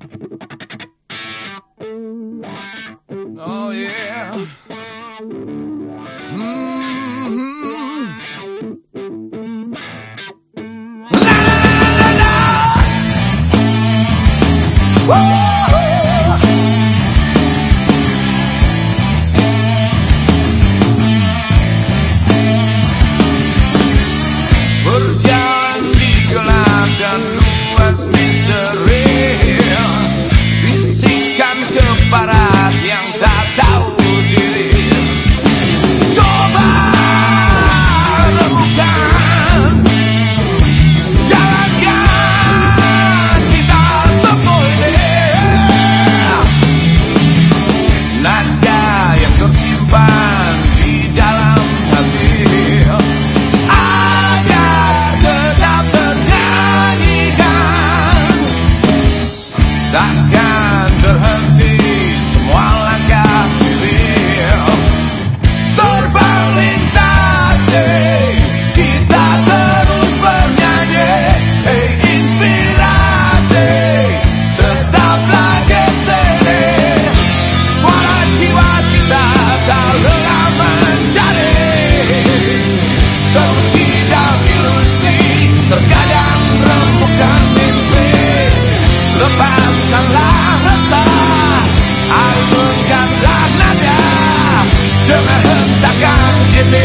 Oh yeah. La la la la. Berjalan di gelap dan luas misteri, bisikan kepada yang tak tahu diri. Coba lakukan jalan yang kita tempuh ini. Nada yang tersimpan di dalam hati agar tetap ternyanyikan, takkan terhenti semua langkah diri. Terbang lintasi, kita terus bernyanyi. Hey inspirasi, tetaplah di sini. Suara jiwa kita tak lelah mencari, teruji dan ilusi, terkadang rembukan mimpi. Lepaskanlah resah, alunkanlah nada dengan hentakan ini.